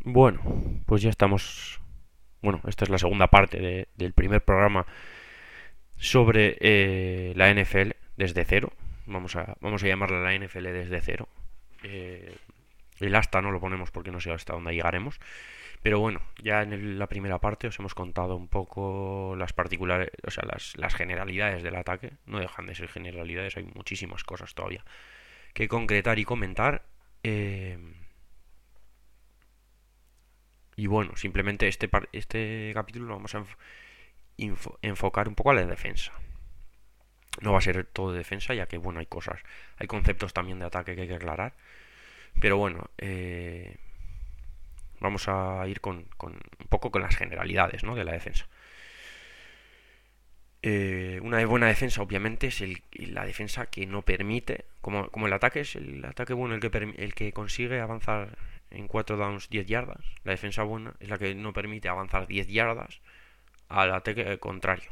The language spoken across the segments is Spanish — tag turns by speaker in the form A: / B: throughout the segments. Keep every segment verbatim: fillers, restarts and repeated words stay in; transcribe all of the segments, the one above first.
A: Bueno, pues ya estamos. Bueno, esta es la segunda parte de- del primer programa sobre eh, la N F L desde cero. Vamos a, vamos a llamarla la N F L desde cero. Eh, el hasta no lo ponemos porque no sé hasta dónde llegaremos. Pero bueno, ya en el- la primera parte os hemos contado un poco las particulares, o sea, las, las generalidades del ataque. No dejan de ser generalidades, hay muchísimas cosas todavía que concretar y comentar. Eh, y bueno, simplemente este, par- este capítulo lo vamos a info- enfocar un poco a la defensa. No va a ser todo de defensa, ya que bueno, hay cosas, hay conceptos también de ataque que hay que aclarar. Pero bueno, eh, vamos a ir con, con un poco con las generalidades, ¿no?, de la defensa. Eh, una buena defensa, obviamente, es el, la defensa que no permite, como, como el ataque es el ataque bueno el que, el que consigue avanzar en cuatro downs diez yardas. La defensa buena es la que no permite avanzar diez yardas al ataque contrario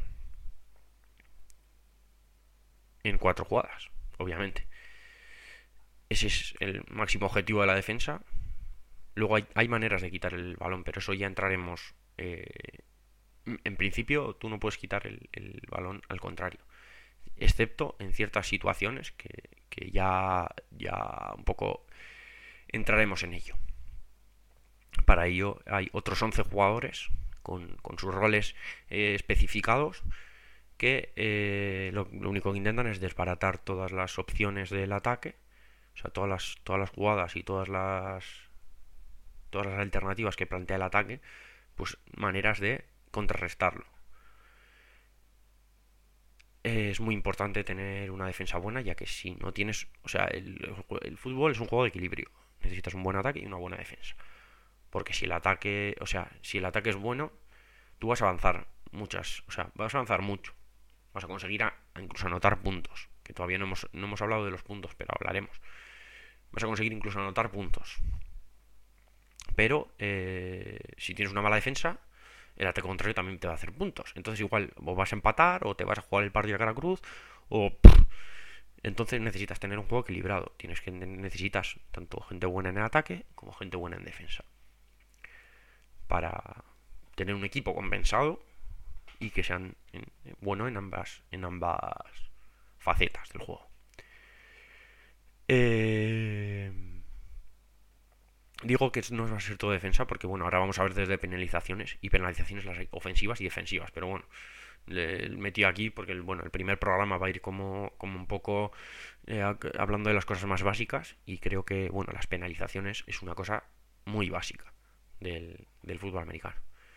A: en cuatro jugadas, obviamente. Ese es el máximo objetivo de la defensa. Luego hay, hay maneras de quitar el balón, pero eso ya entraremos. eh, en principio, tú no puedes quitar el, el balón al contrario, excepto en ciertas situaciones que, que ya, ya un poco entraremos en ello. Para ello hay otros once jugadores con, con sus roles eh, especificados que eh, lo, lo único que intentan es desbaratar todas las opciones del ataque, o sea, todas las, todas las jugadas y todas las todas las alternativas que plantea el ataque, pues maneras de contrarrestarlo. Es muy importante tener una defensa buena, ya que si no tienes, o sea, el, el fútbol es un juego de equilibrio. Necesitas un buen ataque y una buena defensa. Porque si el ataque, o sea, si el ataque es bueno, tú vas a avanzar muchas, o sea, vas a avanzar mucho. Vas a conseguir a, a incluso anotar puntos, que todavía no hemos, no hemos hablado de los puntos, pero hablaremos. Vas a conseguir incluso anotar puntos. Pero eh, si tienes una mala defensa, el ataque contrario también te va a hacer puntos. Entonces igual o vas a empatar o te vas a jugar el partido a cara cruz o... Entonces necesitas tener un juego equilibrado. Tienes que necesitas tanto gente buena en el ataque como gente buena en defensa para tener un equipo compensado y que sean en, bueno en ambas en ambas facetas del juego. Eh, Digo que no va a ser todo defensa porque bueno, ahora vamos a ver desde penalizaciones y penalizaciones las hay ofensivas y defensivas, pero bueno, le metí aquí porque el, bueno, el primer programa va a ir como, como un poco eh, hablando de las cosas más básicas y creo que bueno, las penalizaciones es una cosa muy básica del, del fútbol americano.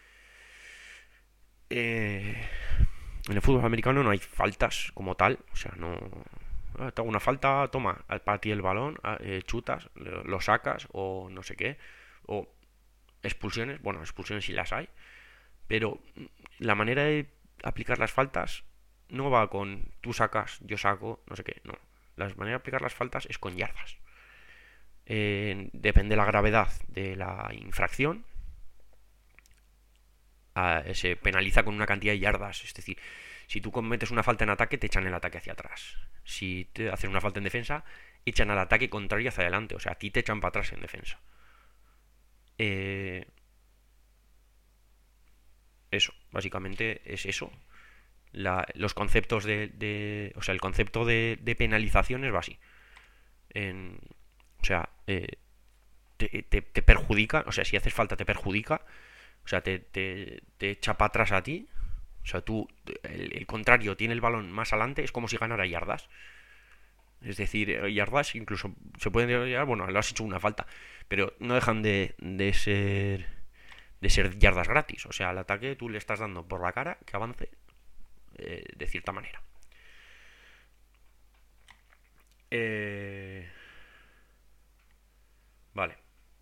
A: Eh, en el fútbol americano no hay faltas como tal, o sea, no... ah, te hago una falta, toma, para ti el balón, ah, eh, chutas, lo, lo sacas o no sé qué, o expulsiones, bueno, expulsiones sí las hay, pero la manera de aplicar las faltas no va con tú sacas, yo saco, no sé qué, no. La manera de aplicar las faltas es con yardas. Eh, depende de la gravedad de la infracción, a, se penaliza con una cantidad de yardas. Es decir, si tú cometes una falta en ataque, te echan el ataque hacia atrás. Si te hacen una falta en defensa, echan al ataque contrario hacia adelante. O sea, a ti te echan para atrás en defensa. Eh, Eso, básicamente es eso. La, los conceptos de, de, O sea, el concepto de, de penalizaciones va así. En, o sea, eh, te, te, te, perjudica, o sea, si haces falta te perjudica, o sea, te, te, te echa para atrás a ti. O sea, tú, el, el, contrario, tiene el balón más adelante, es como si ganara yardas. Es decir, yardas incluso se pueden llegar, bueno, lo has hecho una falta, pero no dejan de, de ser de ser yardas gratis. O sea, al ataque tú le estás dando por la cara que avance eh, de cierta manera. Eh, vale.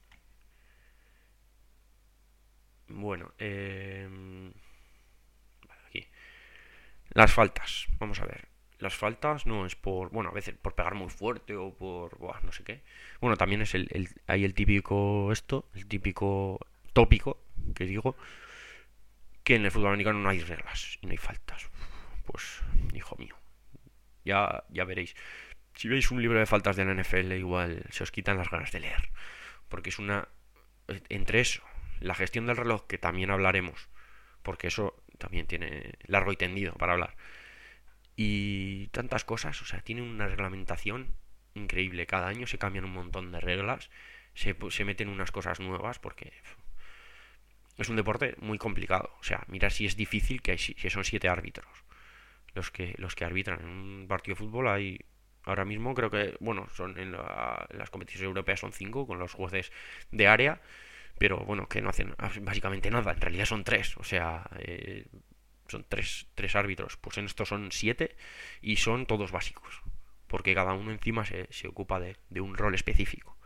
A: Bueno, eh, aquí. Las faltas. Vamos a ver. Las faltas no es por, bueno, a veces por pegar muy fuerte o por, buah, no sé qué. Bueno, también es el, el, hay el típico esto, el típico tópico que digo, que en el fútbol americano no hay reglas y no hay faltas. Pues, hijo mío, ya, ya veréis. Si veis un libro de faltas de la N F L, igual se os quitan las ganas de leer. Porque es una entre eso, la gestión del reloj, que también hablaremos, porque eso también tiene largo y tendido para hablar, y tantas cosas, o sea, tiene una reglamentación increíble. Cada año se cambian un montón de reglas, se, se meten unas cosas nuevas, porque es un deporte muy complicado. O sea, mira si es difícil que, hay, que son siete árbitros los que, los que arbitran. En un partido de fútbol hay, ahora mismo creo que, bueno, son en, la, en las competiciones europeas son cinco con los jueces de área, pero bueno, que no hacen básicamente nada. En realidad son tres, o sea, eh, son tres, tres árbitros. Pues en estos son siete y son todos básicos, porque cada uno encima se, se ocupa de, de un rol específico.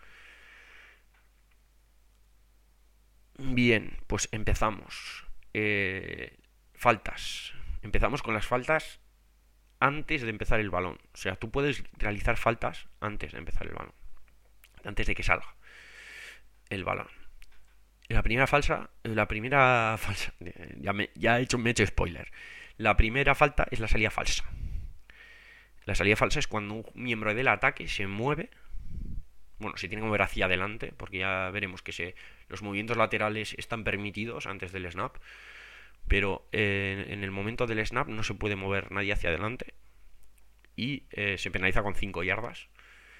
A: Bien, pues empezamos. Eh, faltas. Empezamos con las faltas antes de empezar el balón. O sea, tú puedes realizar faltas antes de empezar el balón. Antes de que salga el balón. La primera falsa, la primera falsa, ya, me, ya he hecho, me he hecho spoiler. La primera falta es la salida falsa. La salida falsa es cuando un miembro del ataque se mueve. Bueno, se tiene que mover hacia adelante, porque ya veremos que se, los movimientos laterales están permitidos antes del snap, pero eh, en el momento del snap no se puede mover nadie hacia adelante y eh, se penaliza con cinco yardas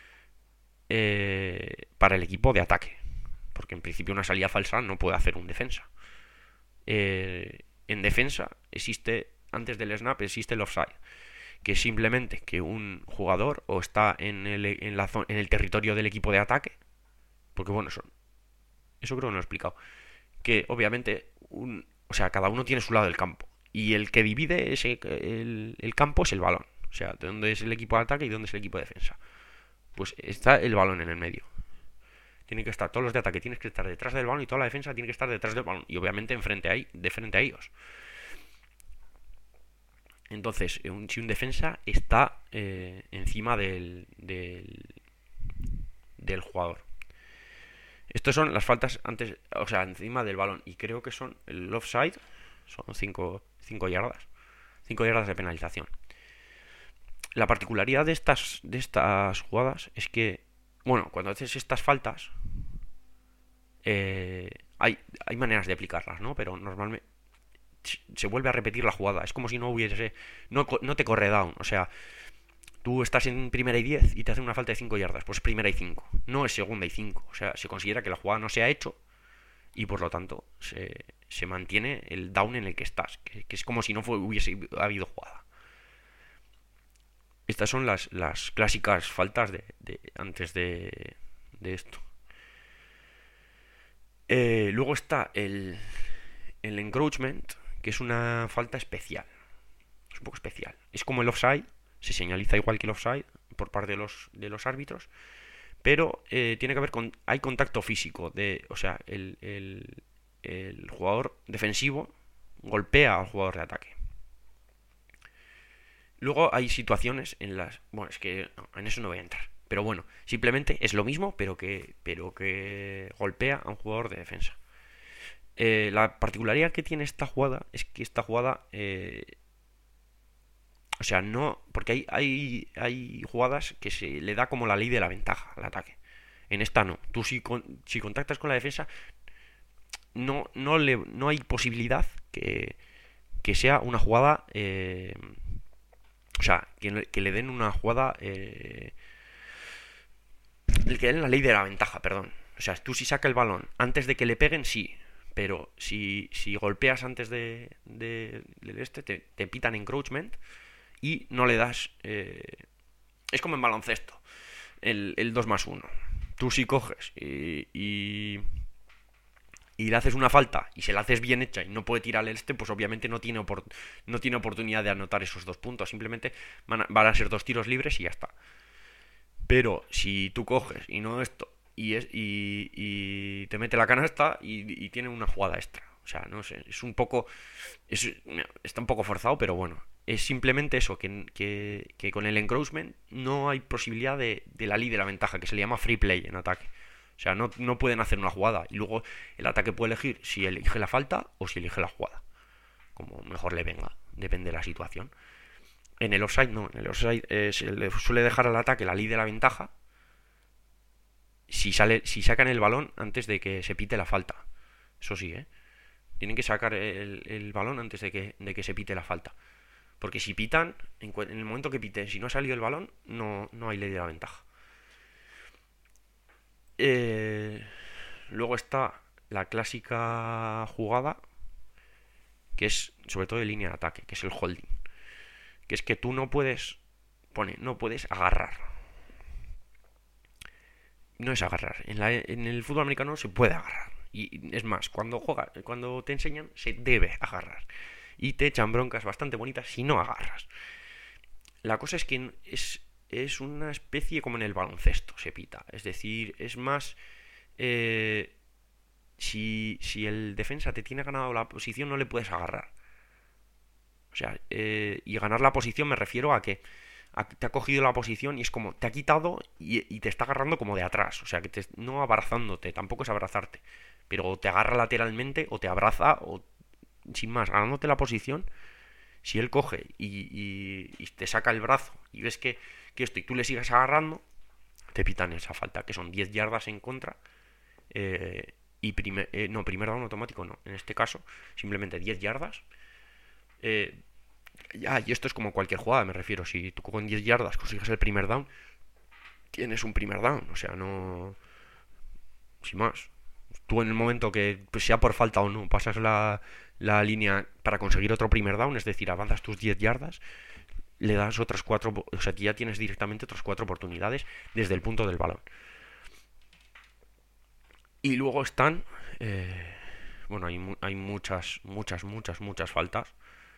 A: eh, para el equipo de ataque, porque en principio una salida falsa no puede hacer un defensa. Eh, en defensa existe, antes del snap existe el offside, que es simplemente que un jugador o está en el, en la zona, en el territorio del equipo de ataque, porque bueno, eso, eso creo que no lo he explicado, que obviamente, un, o sea, cada uno tiene su lado del campo, y el que divide ese, el, el campo es el balón, o sea, de dónde es el equipo de ataque y dónde es el equipo de defensa. Pues está el balón en el medio. Tienen que estar todos los de ataque, tienes que estar detrás del balón y toda la defensa tiene que estar detrás del balón, y obviamente enfrente ahí, de frente a ellos. Entonces, un, si un defensa está eh, encima del, del, del jugador. Estas son las faltas antes, o sea, encima del balón. Y creo que son el offside, son cinco yardas. cinco yardas de penalización. La particularidad de estas, de estas jugadas es que, bueno, cuando haces estas faltas, eh, hay, hay maneras de aplicarlas, ¿no? Pero normalmente se vuelve a repetir la jugada. Es como si no hubiese, no, no te corre down. O sea, tú estás en primera y diez y te hacen una falta de cinco yardas. Pues primera y cinco. No es segunda y cinco. O sea, se considera que la jugada no se ha hecho y por lo tanto se, se mantiene el down en el que estás. Que, que es como si no fue, hubiese habido jugada. Estas son las, las clásicas faltas de, de antes de, de esto. Eh, luego está el, el encroachment, que es una falta especial. Es un poco especial. Es como el offside, se señaliza igual que el offside por parte de los, de los árbitros, pero eh, tiene que ver con, hay contacto físico, de, o sea, el, el, el jugador defensivo golpea al jugador de ataque. Luego hay situaciones en las, bueno, es que no, en eso no voy a entrar, pero bueno, simplemente es lo mismo, pero que, pero que golpea a un jugador de defensa. Eh, la particularidad que tiene esta jugada es que esta jugada, eh, o sea, no, porque hay, hay, hay jugadas que se le da como la ley de la ventaja al ataque. En esta no. Tú si, con, si contactas con la defensa, no, no, le, no hay posibilidad que, que sea una jugada, eh, o sea, que, que le den una jugada, eh, que le den la ley de la ventaja, perdón. O sea, tú si sacas el balón antes de que le peguen, sí. Pero si, si golpeas antes de, de, de este, te, te pitan encroachment y no le das... Eh, es como en baloncesto, el, el dos más uno. Tú si coges y, y, y le haces una falta y se la haces bien hecha y no puede tirar el este, pues obviamente no tiene, opor- no tiene oportunidad de anotar esos dos puntos. Simplemente van a, van a ser dos tiros libres y ya está. Pero si tú coges y no esto... Y, es, y, y te mete la canasta y, y tiene una jugada extra. O sea, no sé, es un poco... Es, está un poco forzado, pero bueno. Es simplemente eso, que, que, que con el encroachment no hay posibilidad de, de la ley de la ventaja, que se le llama free play en ataque. O sea, no, no pueden hacer una jugada. Y luego el ataque puede elegir si elige la falta o si elige la jugada. Como mejor le venga, depende de la situación. En el offside no, en el offside eh, se le suele dejar al ataque la ley de la ventaja. si sale, si sacan el balón antes de que se pite la falta. Eso sí, ¿eh? Tienen que sacar el, el balón antes de que, de que se pite la falta. Porque si pitan, en, en el momento que piten, si no ha salido el balón, no, no hay ley de la ventaja. Eh, luego está la clásica jugada, que es sobre todo de línea de ataque, que es el holding. Que es que tú no puedes, pone, no puedes agarrar. No es agarrar. En, la, en el fútbol americano se puede agarrar. Y es más, cuando juega, cuando te enseñan, se debe agarrar. Y te echan broncas bastante bonitas si no agarras. La cosa es que es, es una especie como en el baloncesto, se pita. Es decir, es más... Eh, si, si el defensa te tiene ganado la posición, no le puedes agarrar. O sea, eh, y ganar la posición me refiero a que a, te ha cogido la posición y es como, te ha quitado y, y te está agarrando como de atrás. O sea, que te, no abrazándote, tampoco es abrazarte. Pero te agarra lateralmente o te abraza o sin más, ganándote la posición. Si él coge y, y, y te saca el brazo y ves que, que esto y tú le sigues agarrando, te pitan esa falta, que son diez yardas en contra. Eh, y primer, eh, no, primer down automático no. En este caso, simplemente diez yardas. Eh, ya, y esto es como cualquier jugada, me refiero. Si tú con diez yardas consigues el primer down, tienes un primer down. O sea, no. Sin más. Tú en el momento que, pues sea por falta o no, pasas la, la línea para conseguir otro primer down, es decir, avanzas tus diez yardas, le das otras cuatro. O sea, que ya tienes directamente otras cuatro oportunidades desde el punto del balón. Y luego están. Eh, bueno, hay, hay muchas, muchas, muchas, muchas faltas.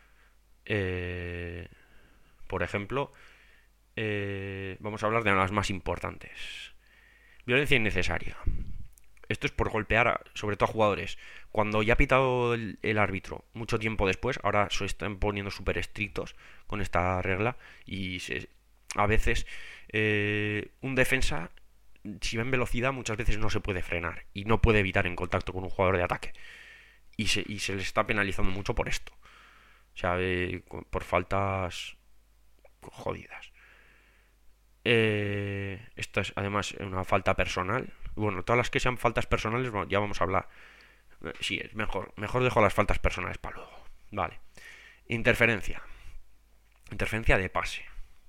A: Eh, por ejemplo, eh, vamos a hablar de las más importantes. Violencia innecesaria. Esto es por golpear, a, sobre todo a jugadores. Cuando ya ha pitado el, el árbitro mucho tiempo después, ahora se están poniendo súper estrictos con esta regla. Y se, a veces eh, un defensa, si va en velocidad, muchas veces no se puede frenar. Y no puede evitar en contacto con un jugador de ataque. Y se, y se les está penalizando mucho por esto. O sea, eh, por faltas jodidas. Eh, esta es además una falta personal. Bueno, todas las que sean faltas personales, bueno, ya vamos a hablar. Eh, sí, es mejor. Mejor dejo las faltas personales para luego. Vale. Interferencia. Interferencia de pase.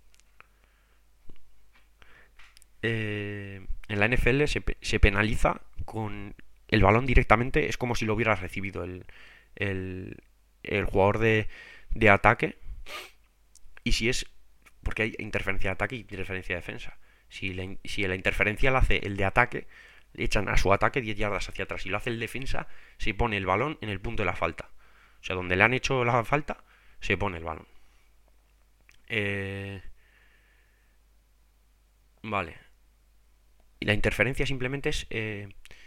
A: Eh, en la N F L se, se penaliza con el balón directamente. Es como si lo hubiera recibido el, el, el jugador de, de ataque. Y si es... Porque hay interferencia de ataque y interferencia de defensa. Si la, si la interferencia la hace el de ataque, le echan a su ataque diez yardas hacia atrás. Si lo hace el defensa, se pone el balón en el punto de la falta. O sea, donde le han hecho la falta, se pone el balón. Eh... Vale. Y la interferencia simplemente es... Eh...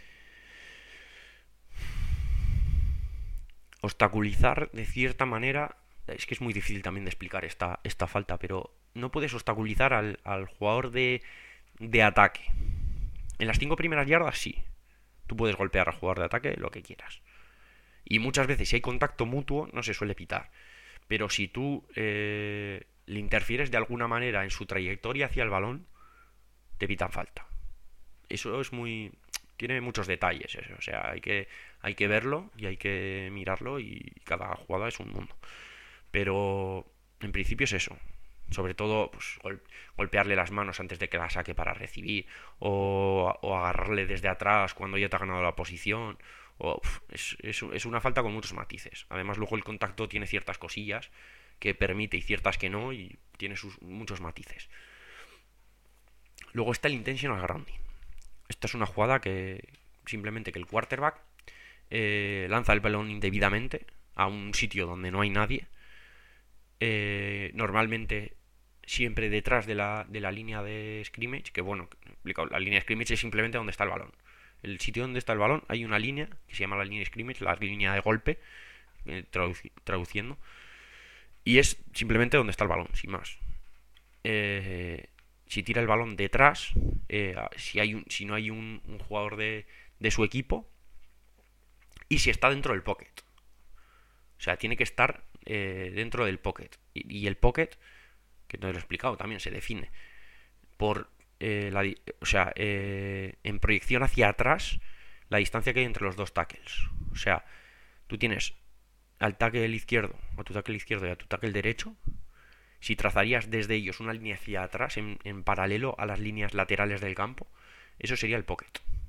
A: obstaculizar de cierta manera. Es que es muy difícil también de explicar esta, esta falta, pero no puedes obstaculizar al, al jugador de, de ataque. En las cinco primeras yardas sí. Tú puedes golpear al jugador de ataque lo que quieras. Y muchas veces si hay contacto mutuo no se suele pitar. Pero si tú eh, le interfieres de alguna manera en su trayectoria hacia el balón, te pitan falta. Eso es muy... Tiene muchos detalles eso. O sea, hay que, hay que verlo y hay que mirarlo y cada jugada es un mundo. Pero en principio es eso. Sobre todo pues, gol golpearle las manos antes de que la saque para recibir. O, o agarrarle desde atrás cuando ya te ha ganado la posición. O, uf, es, es, es una falta con muchos matices. Además luego el contacto tiene ciertas cosillas que permite y ciertas que no. Y tiene sus, muchos matices. Luego está el intentional grounding. Esta es una jugada que simplemente que el quarterback eh, lanza el balón indebidamente a un sitio donde no hay nadie. Eh, normalmente siempre detrás de la, de la línea de scrimmage, que bueno, la línea de scrimmage es simplemente donde está el balón. El sitio donde está el balón hay una línea que se llama la línea de scrimmage, la línea de golpe, eh, traduci traduciendo, y es simplemente donde está el balón, sin más. Eh, si tira el balón detrás, eh, si, hay un, si no hay un, un jugador de, de su equipo, y si está dentro del pocket. O sea, tiene que estar eh, dentro del pocket. Y, y el pocket, que no lo he explicado, también se define por eh, la di- o sea, eh, en proyección hacia atrás, la distancia que hay entre los dos tackles. O sea, tú tienes al tackle izquierdo, a tu tackle izquierdo y a tu tackle derecho. Si trazarías desde ellos una línea hacia atrás, en, en paralelo a las líneas laterales del campo, eso sería el pocket.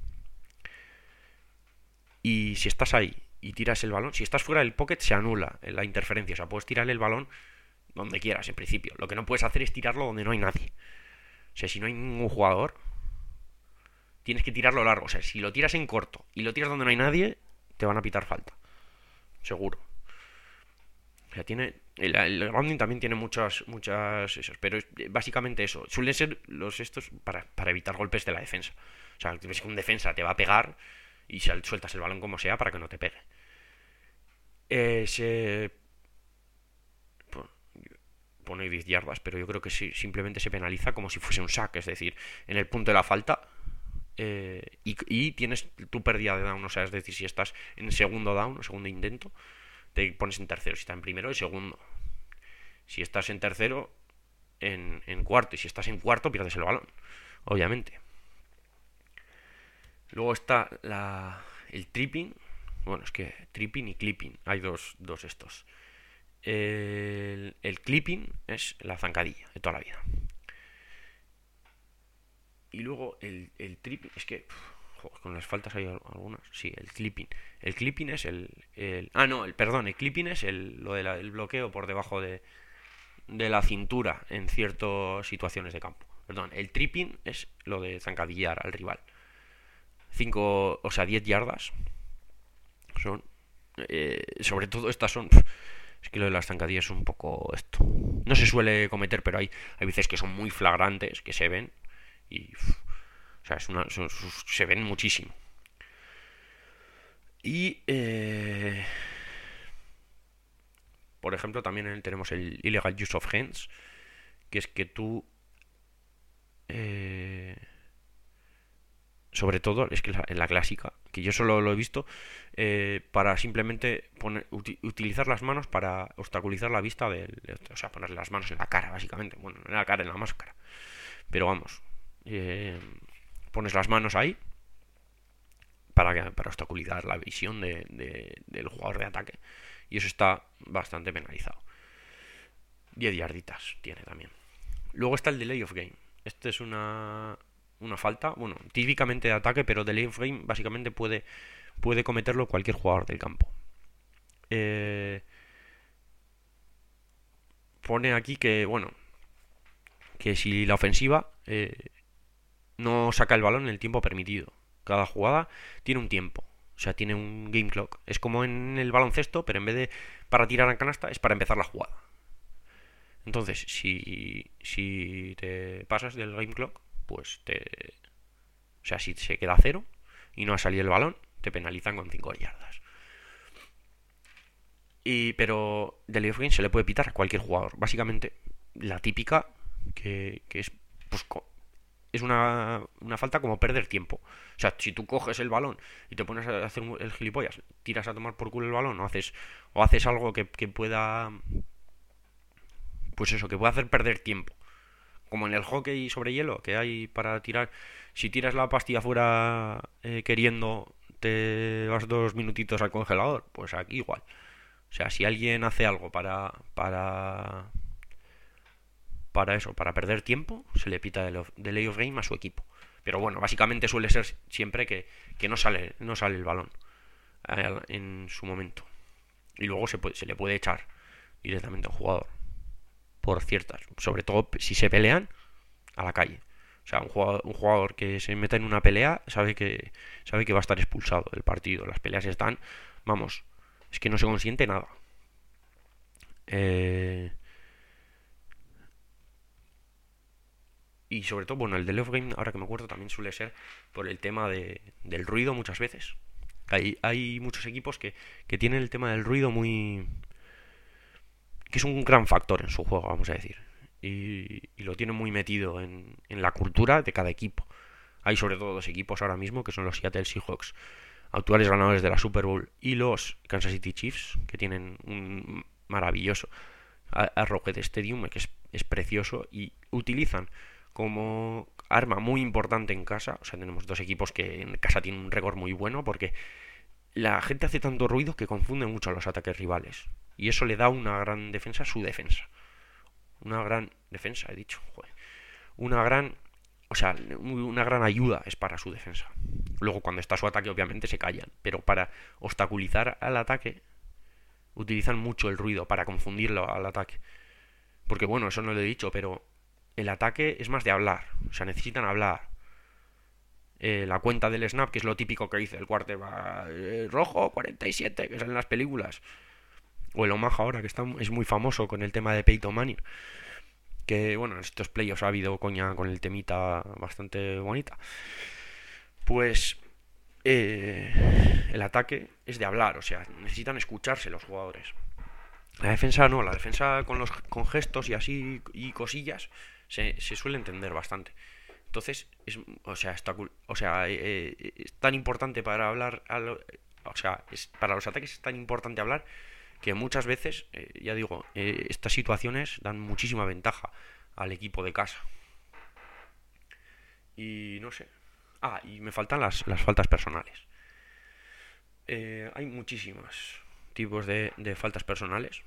A: Y si estás ahí y tiras el balón, si estás fuera del pocket, se anula la interferencia. O sea, puedes tirar el balón donde quieras, en principio. Lo que no puedes hacer es tirarlo donde no hay nadie. O sea, si no hay ningún jugador, tienes que tirarlo largo. O sea, si lo tiras en corto y lo tiras donde no hay nadie, te van a pitar falta. Seguro. O sea, tiene. El, el grounding también tiene muchas. muchas esos, pero es básicamente eso. Suelen ser los estos para, para evitar golpes de la defensa. O sea, ves que un defensa te va a pegar y sueltas el balón como sea para que no te pegue. Eh, se pone diez yardas, pero yo creo que sí, simplemente se penaliza como si fuese un sack, es decir, en el punto de la falta eh, y, y tienes tu pérdida de down, o sea, es decir, si estás en segundo down o segundo intento, te pones en tercero, si estás en primero, en segundo. Si estás en tercero, en, en cuarto, y si estás en cuarto, pierdes el balón, obviamente. Luego está la, el tripping, bueno, es que tripping y clipping, hay dos, dos estos. El, el clipping es la zancadilla de toda la vida. Y luego el, el tripping, es que joder, con las faltas hay algunas. Sí, el clipping. El clipping es el, el ah, no, el perdón, el clipping es el, lo del de bloqueo por debajo de, de la cintura en ciertas situaciones de campo. Perdón, el tripping es lo de zancadillar al rival. cinco, o sea, diez yardas son. Eh, sobre todo estas son. Es que lo de las zancadillas es un poco esto. No se suele cometer, pero hay, hay veces que son muy flagrantes, que se ven. Y. O sea, es una, son, se ven muchísimo. Y. Eh, por ejemplo, también tenemos el illegal use of hands. Que es que tú. Eh, sobre todo, es que en la clásica, que yo solo lo he visto, eh, para simplemente poner, uti- utilizar las manos para obstaculizar la vista del, de, o sea, poner las manos en la cara, básicamente. Bueno, en la cara, en la máscara. Pero vamos, eh, pones las manos ahí para, para obstaculizar la visión de, de, del jugador de ataque. Y eso está bastante penalizado. diez yarditas tiene también. Luego está el delay of game. Este es una, una falta, bueno, típicamente de ataque, pero delay of game básicamente puede, puede cometerlo cualquier jugador del campo. Eh, pone aquí que, bueno, que si la ofensiva eh, no saca el balón en el tiempo permitido. Cada jugada tiene un tiempo, o sea, tiene un game clock. Es como en el baloncesto, pero en vez de para tirar a canasta es para empezar la jugada. Entonces, si, si te pasas del game clock, pues te... O sea, si se queda a cero y no ha salido el balón, te penalizan con cinco yardas. Y, pero delay of game se le puede pitar a cualquier jugador. Básicamente, la típica que, que es pues, es una, una falta como perder tiempo. O sea, si tú coges el balón y te pones a hacer el gilipollas, tiras a tomar por culo el balón o haces, o haces algo que, que pueda... Pues eso, que pueda hacer perder tiempo. Como en el hockey sobre hielo, que hay para tirar... Si tiras la pastilla fuera eh, queriendo, te vas dos minutitos al congelador. Pues aquí igual. O sea, si alguien hace algo para... Para... Para eso, para perder tiempo, se le pita el delay of game a su equipo. Pero bueno, básicamente suele ser siempre que, que no, sale, no sale el balón eh, en su momento. Y luego se, puede, se le puede echar directamente a un jugador. Por ciertas. Sobre todo si se pelean a la calle. O sea, un jugador, un jugador que se meta en una pelea sabe que, sabe que va a estar expulsado del partido. Las peleas están, vamos, es que no se consiente nada. Eh... Y sobre todo, bueno, el delay of game, ahora que me acuerdo, también suele ser por el tema de, del ruido muchas veces. Hay, hay muchos equipos que, que tienen el tema del ruido muy... que es un gran factor en su juego, vamos a decir. Y, y lo tienen muy metido en, en la cultura de cada equipo. Hay sobre todo dos equipos ahora mismo, que son los Seattle Seahawks, actuales ganadores de la Super Bowl, y los Kansas City Chiefs, que tienen un maravilloso Arrowhead Stadium, que es, es precioso, y utilizan como arma muy importante en casa. O sea, tenemos dos equipos que en casa tienen un récord muy bueno porque la gente hace tanto ruido que confunde mucho a los ataques rivales. Y eso le da una gran defensa a su defensa. Una gran defensa, he dicho. Joder. Una gran... O sea, una gran ayuda es para su defensa. Luego cuando está su ataque obviamente se callan. Pero para obstaculizar al ataque utilizan mucho el ruido para confundirlo al ataque. Porque bueno, eso no lo he dicho, pero el ataque es más de hablar. O sea, necesitan hablar. Eh, la cuenta del snap, que es lo típico que dice el quarterback, eh, rojo cuarenta y siete, que sale en las películas. O el Omaha ahora, que está, es muy famoso con el tema de Peyton Manning. Que bueno, en estos playoffs ha habido coña con el temita bastante bonita. Pues eh, el ataque es de hablar, o sea, necesitan escucharse los jugadores. La defensa no, la defensa con los con gestos y así y cosillas se, se suele entender bastante. Entonces, es, o sea, está, o sea eh, eh, es tan importante para hablar, a lo, o sea, es, para los ataques es tan importante hablar que muchas veces, eh, ya digo, eh, estas situaciones dan muchísima ventaja al equipo de casa. Y no sé. Ah, y me faltan las, las faltas personales. Eh, hay muchísimos tipos de, de faltas personales.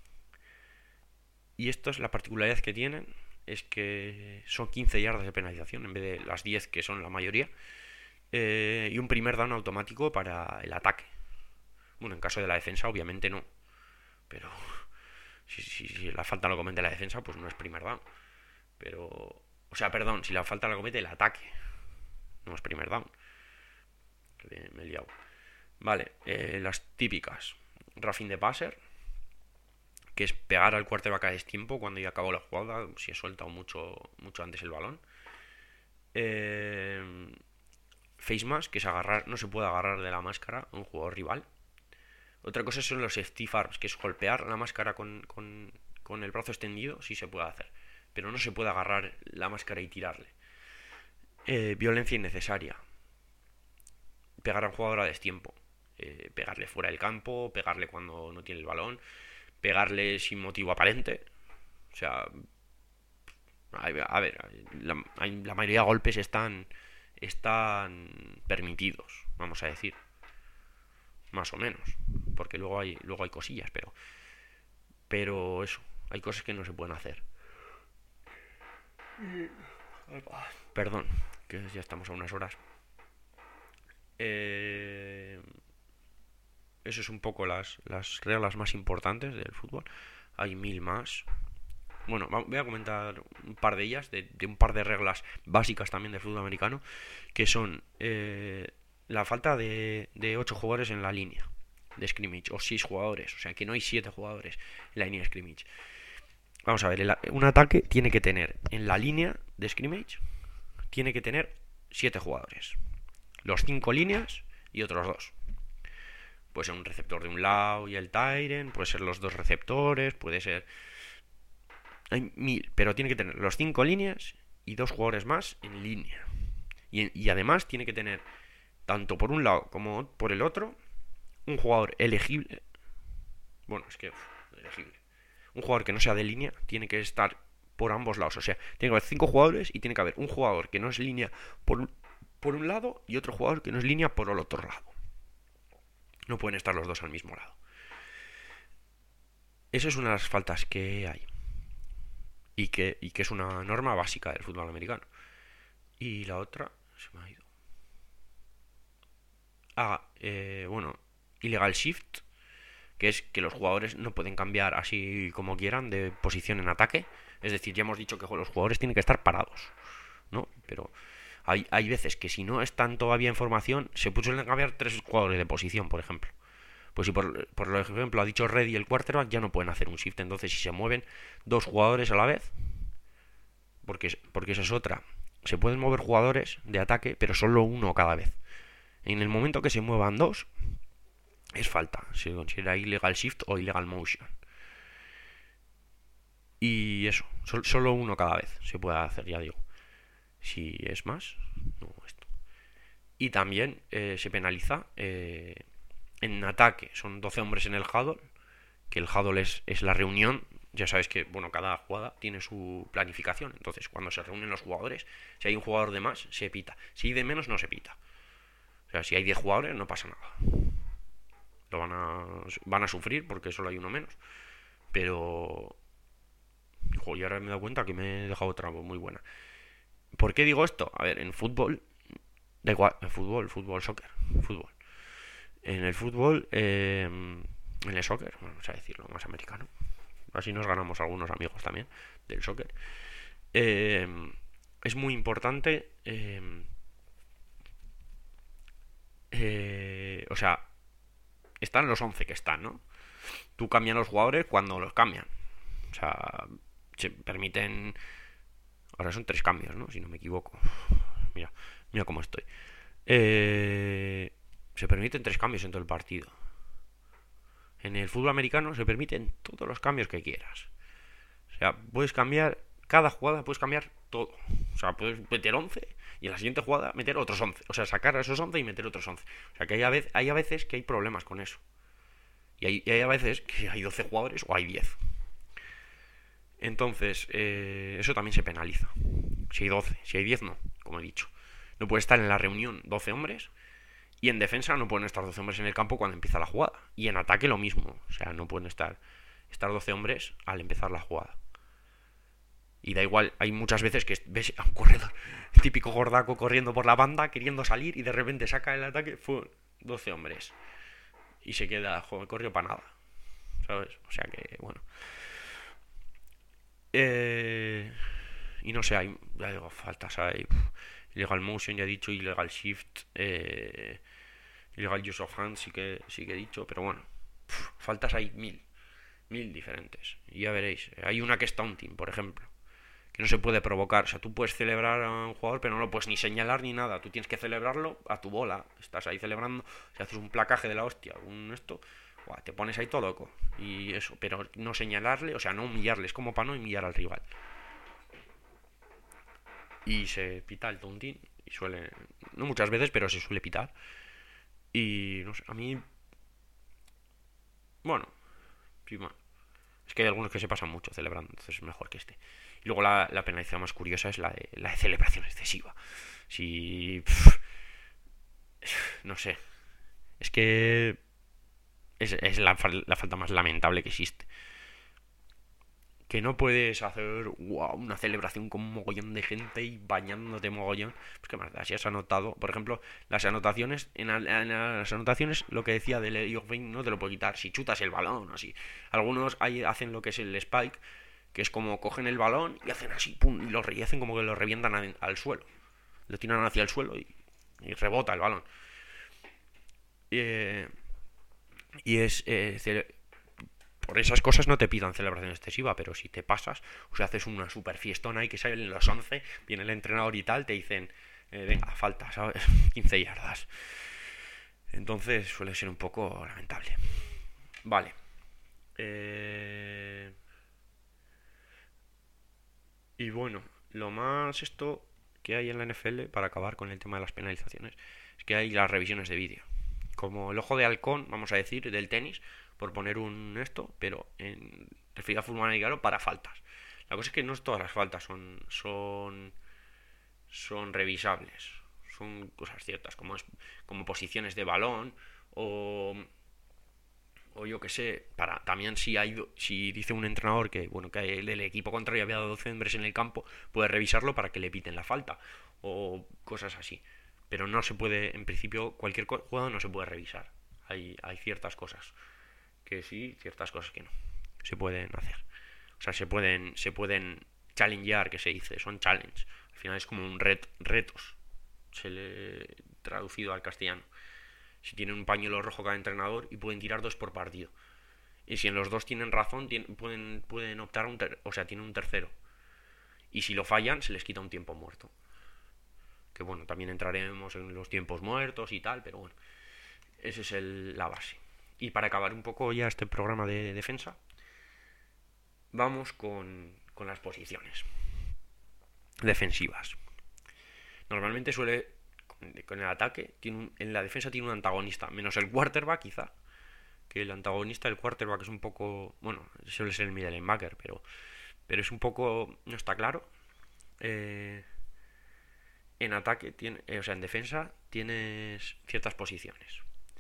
A: Y esto es la particularidad que tienen, es que son quince yardas de penalización en vez de las diez que son la mayoría. Eh, y un primer down automático para el ataque. Bueno, en caso de la defensa obviamente no. Pero si, si, si la falta lo comete la defensa, pues no es primer down. Pero, o sea, perdón, si la falta la comete el ataque, no es primer down. Me he liado. Vale, eh, las típicas. Roughing the passer, que es pegar al quarterback a destiempo cuando ya acabó la jugada, si he soltado mucho, mucho antes el balón. Eh, face mask, que es agarrar, no se puede agarrar de la máscara a un jugador rival. Otra cosa son los stiff arms, que es golpear la máscara con, con, con el brazo extendido, sí se puede hacer, pero no se puede agarrar la máscara y tirarle. Eh, violencia innecesaria, pegar al jugador a destiempo, eh, pegarle fuera del campo, pegarle cuando no tiene el balón, pegarle sin motivo aparente. O sea, a ver, la, la mayoría de golpes están están permitidos, vamos a decir, más o menos, porque luego hay luego hay cosillas, pero pero eso, hay cosas que no se pueden hacer. Perdón, que ya estamos a unas horas. Eh, eso es un poco las, las reglas más importantes del fútbol. Hay mil más. Bueno, voy a comentar un par de ellas, de, de un par de reglas básicas también del fútbol americano, que son eh, la falta de, de ocho jugadores en la línea de scrimmage, o seis jugadores, o sea que no hay siete jugadores en la línea de scrimmage. Vamos a ver, el, un ataque tiene que tener en la línea de scrimmage, tiene que tener siete jugadores, los cinco líneas y otros dos. Puede ser un receptor de un lado y el Tyren, puede ser los dos receptores, puede ser... Hay mil, pero tiene que tener los cinco líneas y dos jugadores más en línea. Y, y además tiene que tener, tanto por un lado como por el otro, un jugador elegible. Bueno, es que... Uf, elegible. Un jugador que no sea de línea tiene que estar por ambos lados. O sea, tiene que haber cinco jugadores y tiene que haber un jugador que no es línea por un, por un lado y otro jugador que no es línea por el otro lado. No pueden estar los dos al mismo lado. Esa es una de las faltas que hay. Y que, y que es una norma básica del fútbol americano. Y la otra se me ha ido. Ah, eh, bueno, illegal shift, que es que los jugadores no pueden cambiar así como quieran de posición en ataque. Es decir, ya hemos dicho que los jugadores tienen que estar parados, ¿no? Pero hay, hay veces que si no están todavía en formación, se suelen cambiar tres jugadores de posición, por ejemplo. Pues si por, por ejemplo ha dicho Reddy el quarterback, ya no pueden hacer un shift. Entonces si se mueven dos jugadores a la vez, porque, porque esa es otra, se pueden mover jugadores de ataque, pero solo uno cada vez. En el momento que se muevan dos, es falta. Se considera illegal shift o illegal motion. Y eso, sol, solo uno cada vez se puede hacer, ya digo. Si es más, no esto. Y también eh, se penaliza... Eh, en ataque son doce hombres en el huddle, que el huddle es, es la reunión ya sabes que, bueno, cada jugada tiene su planificación. Entonces, cuando se reúnen los jugadores, si hay un jugador de más, se pita. Si hay de menos, no se pita. O sea, si hay diez jugadores, no pasa nada. Lo van a, van a sufrir porque solo hay uno menos. Pero... Jo, y ahora me he dado cuenta que me he dejado otra muy buena. ¿Por qué digo esto? A ver, en fútbol... Da igual, en fútbol, fútbol, soccer, fútbol. En el fútbol, eh, en el soccer, vamos a decirlo más americano. Así nos ganamos algunos amigos también del soccer. Eh, es muy importante... Eh, eh, o sea, están los once que están, ¿no? Tú cambias los jugadores cuando los cambian. O sea, se permiten... Ahora son tres cambios, ¿no? Si no me equivoco. Mira, mira cómo estoy. Eh, se permiten tres cambios en todo el partido. En el fútbol americano se permiten todos los cambios que quieras. O sea, puedes cambiar... Cada jugada puedes cambiar todo. O sea, puedes meter once y en la siguiente jugada meter otros once. O sea, sacar a esos once y meter otros once. O sea, que hay a, vez, hay a veces que hay problemas con eso. Y hay, y hay a veces que hay doce jugadores o hay diez. Entonces, eh, eso también se penaliza. Si hay doce, si hay diez, no, como he dicho. No puede estar en la reunión doce hombres y en defensa no pueden estar doce hombres en el campo cuando empieza la jugada. Y en ataque lo mismo. O sea, no pueden estar, estar doce hombres al empezar la jugada. Y da igual, hay muchas veces que ves a un corredor, el típico gordaco corriendo por la banda, queriendo salir y de repente saca el ataque, fue doce hombres. Y se queda, joder, corrió para nada. ¿Sabes? O sea que, bueno. Eh, y no sé, hay, ya digo, faltas, hay illegal motion, ya he dicho, illegal shift, eh, illegal use of hands, sí que, sí que he dicho, pero bueno, pf, faltas hay mil, mil diferentes. Y ya veréis, hay una que es taunting, por ejemplo, que no se puede provocar. O sea, tú puedes celebrar a un jugador, pero no lo puedes ni señalar ni nada. Tú tienes que celebrarlo a tu bola. Estás ahí celebrando, si haces un placaje de la hostia, un esto, buah, te pones ahí todo loco. Y eso, pero no señalarle, o sea, no humillarle, es como para no humillar al rival. Y se pita el taunting, y suele, no muchas veces, pero se suele pitar. Y no sé, a mí, bueno, sí, bueno, es que hay algunos que se pasan mucho celebrando, entonces es mejor que este. Y luego la, la penalización más curiosa es la de, la de celebración excesiva. Si... Pff, no sé. Es que... Es, es la, la falta más lamentable que existe. Que no puedes hacer wow, una celebración con un mogollón de gente y bañándote mogollón. Pues que más da, si has anotado, por ejemplo, las anotaciones, en, en las anotaciones, lo que decía de Leo Bain no te lo puedo quitar. Si chutas el balón o así. Algunos ahí hacen lo que es el spike, que es como cogen el balón y hacen así, pum, y, lo, y hacen como que lo revientan al, al suelo. Lo tiran hacia el suelo y, y rebota el balón. Eh, y es... Eh, por esas cosas no te pidan celebración excesiva, pero si te pasas, o sea, haces una super fiestona y que salen los once, viene el entrenador y tal, te dicen, eh, venga, falta, ¿sabes? quince yardas. Entonces suele ser un poco lamentable. Vale. Eh... Y bueno, lo más esto que hay en la N F L, para acabar con el tema de las penalizaciones, es que hay las revisiones de vídeo. Como el ojo de halcón, vamos a decir, del tenis, por poner un esto, pero en referido a fútbol americano para faltas. La cosa es que no todas las faltas son son son revisables, son cosas ciertas, como es, como posiciones de balón o o yo que sé, para también si hay si dice un entrenador que bueno que el, el equipo contrario había dado doce hombres en el campo, puede revisarlo para que le piten la falta o cosas así. Pero no se puede, en principio, cualquier juego no se puede revisar. Hay, hay ciertas cosas que sí, ciertas cosas que no se pueden hacer. O sea, se pueden se pueden challengear, que se dice, son challenge. Al final es como un ret, retos, se le traducido al castellano. Si tienen un pañuelo rojo cada entrenador y pueden tirar dos por partido. Y si en los dos tienen razón, tienen, pueden, pueden optar a un ter, o sea, tienen un tercero. Y si lo fallan, se les quita un tiempo muerto. Que bueno, también entraremos en los tiempos muertos y tal, pero bueno, esa es el, la base. Y para acabar un poco ya este programa de defensa, vamos con, con las posiciones defensivas. Normalmente suele, con, con el ataque, tiene un, en la defensa tiene un antagonista, menos el quarterback quizá, que el antagonista del quarterback es un poco, bueno, suele ser el middle linebacker, pero, pero es un poco, no está claro. Eh, en ataque, tiene, eh, o sea, en defensa tienes ciertas posiciones.